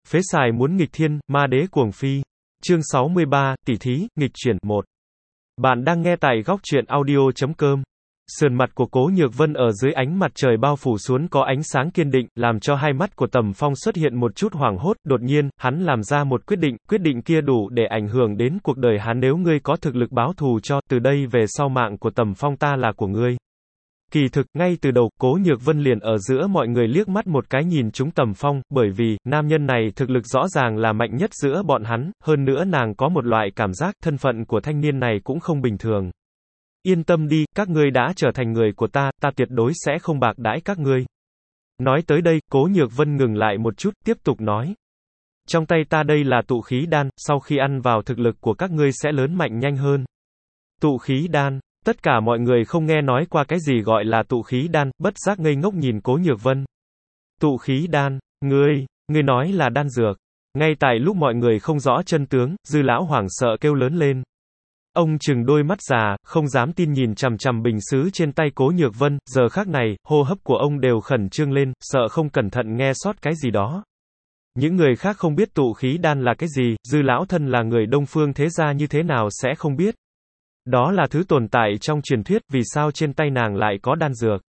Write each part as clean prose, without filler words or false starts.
Phế xài muốn nghịch thiên, ma đế cuồng phi. Chương 63, tỷ thí, nghịch chuyển 1. Bạn đang nghe tại góc truyện audio.com. Sườn mặt của Cố Nhược Vân ở dưới ánh mặt trời bao phủ xuống có ánh sáng kiên định, làm cho hai mắt của Tầm Phong xuất hiện một chút hoảng hốt. Đột nhiên, hắn làm ra một quyết định kia đủ để ảnh hưởng đến cuộc đời hắn. Nếu ngươi có thực lực báo thù cho, từ đây về sau mạng của Tầm Phong ta là của ngươi. Kỳ thực, ngay từ đầu, Cố Nhược Vân liền ở giữa mọi người liếc mắt một cái nhìn trúng Tầm Phong, bởi vì, nam nhân này thực lực rõ ràng là mạnh nhất giữa bọn hắn, hơn nữa nàng có một loại cảm giác, thân phận của thanh niên này cũng không bình thường. Yên tâm đi, các ngươi đã trở thành người của ta, ta tuyệt đối sẽ không bạc đãi các ngươi. Nói tới đây, Cố Nhược Vân ngừng lại một chút, tiếp tục nói. Trong tay ta đây là tụ khí đan, sau khi ăn vào thực lực của các ngươi sẽ lớn mạnh nhanh hơn. Tụ khí đan. Tất cả mọi người không nghe nói qua cái gì gọi là tụ khí đan, bất giác ngây ngốc nhìn Cố Nhược Vân. Tụ khí đan, ngươi nói là đan dược. Ngay tại lúc mọi người không rõ chân tướng, Dư lão hoảng sợ kêu lớn lên. Ông trừng đôi mắt già, không dám tin nhìn chằm chằm bình sứ trên tay Cố Nhược Vân, giờ khắc này, hô hấp của ông đều khẩn trương lên, sợ không cẩn thận nghe sót cái gì đó. Những người khác không biết tụ khí đan là cái gì, Dư lão thân là người Đông Phương thế gia như thế nào sẽ không biết. Đó là thứ tồn tại trong truyền thuyết, vì sao trên tay nàng lại có đan dược.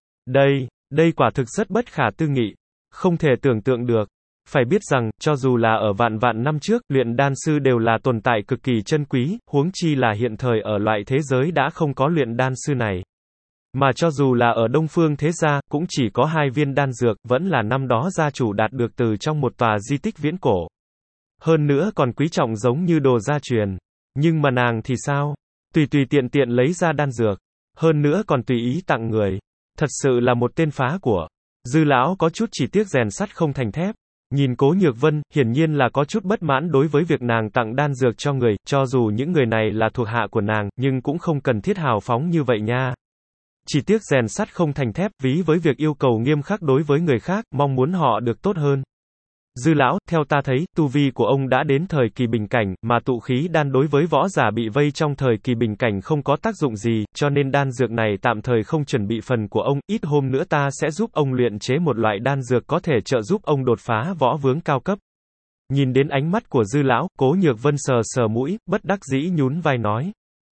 Đây quả thực rất bất khả tư nghị. Không thể tưởng tượng được. Phải biết rằng, cho dù là ở vạn năm trước, luyện đan sư đều là tồn tại cực kỳ chân quý, huống chi là hiện thời ở loại thế giới đã không có luyện đan sư này. Mà cho dù là ở Đông Phương thế gia, cũng chỉ có 2 viên đan dược, vẫn là năm đó gia chủ đạt được từ trong một tòa di tích viễn cổ. Hơn nữa còn quý trọng giống như đồ gia truyền. Nhưng mà nàng thì sao? Tùy tiện lấy ra đan dược. Hơn nữa còn tùy ý tặng người. Thật sự là một tên phá của. Dư lão có chút chỉ tiếc rèn sắt không thành thép. Nhìn Cố Nhược Vân, hiển nhiên là có chút bất mãn đối với việc nàng tặng đan dược cho người, cho dù những người này là thuộc hạ của nàng, nhưng cũng không cần thiết hào phóng như vậy nha. Chỉ tiếc rèn sắt không thành thép, ví với việc yêu cầu nghiêm khắc đối với người khác, mong muốn họ được tốt hơn. Dư lão, theo ta thấy, tu vi của ông đã đến thời kỳ bình cảnh, mà tụ khí đan đối với võ giả bị vây trong thời kỳ bình cảnh không có tác dụng gì, cho nên đan dược này tạm thời không chuẩn bị phần của ông, ít hôm nữa ta sẽ giúp ông luyện chế một loại đan dược có thể trợ giúp ông đột phá võ vướng cao cấp. Nhìn đến ánh mắt của Dư lão, Cố Nhược Vân sờ mũi, bất đắc dĩ nhún vai nói.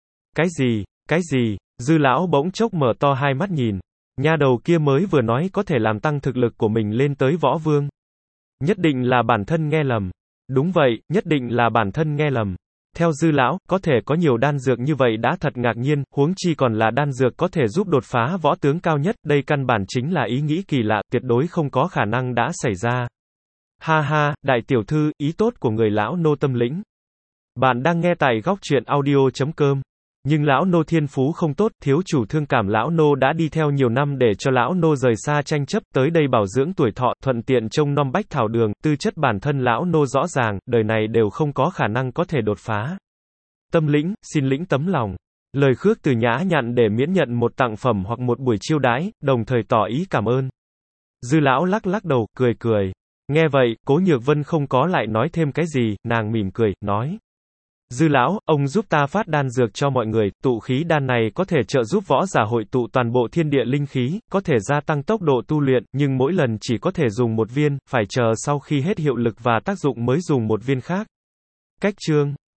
Cái gì, Dư lão bỗng chốc mở to hai mắt nhìn. Nha đầu kia mới vừa nói có thể làm tăng thực lực của mình lên tới võ vương. Nhất định là bản thân nghe lầm. Đúng vậy, nhất định là bản thân nghe lầm. Theo Dư lão, có thể có nhiều đan dược như vậy đã thật ngạc nhiên, huống chi còn là đan dược có thể giúp đột phá võ tướng cao nhất, đây căn bản chính là ý nghĩ kỳ lạ, tuyệt đối không có khả năng đã xảy ra. Ha ha, đại tiểu thư, ý tốt của người lão nô tâm lĩnh. Bạn đang nghe tại góc truyện audio.com. Nhưng lão nô thiên phú không tốt, thiếu chủ thương cảm lão nô đã đi theo nhiều năm để cho lão nô rời xa tranh chấp, tới đây bảo dưỡng tuổi thọ, thuận tiện trông nom bách thảo đường, tư chất bản thân lão nô rõ ràng, đời này đều không có khả năng có thể đột phá. Tâm lĩnh, xin lĩnh tấm lòng. Lời khước từ nhã nhặn để miễn nhận một tặng phẩm hoặc một buổi chiêu đãi, đồng thời tỏ ý cảm ơn. Dư lão lắc đầu, cười. Nghe vậy, Cố Nhược Vân không có lại nói thêm cái gì, nàng mỉm cười, nói. Dư lão, ông giúp ta phát đan dược cho mọi người, tụ khí đan này có thể trợ giúp võ giả hội tụ toàn bộ thiên địa linh khí, có thể gia tăng tốc độ tu luyện, nhưng mỗi lần chỉ có thể dùng một viên, phải chờ sau khi hết hiệu lực và tác dụng mới dùng một viên khác. Cách chương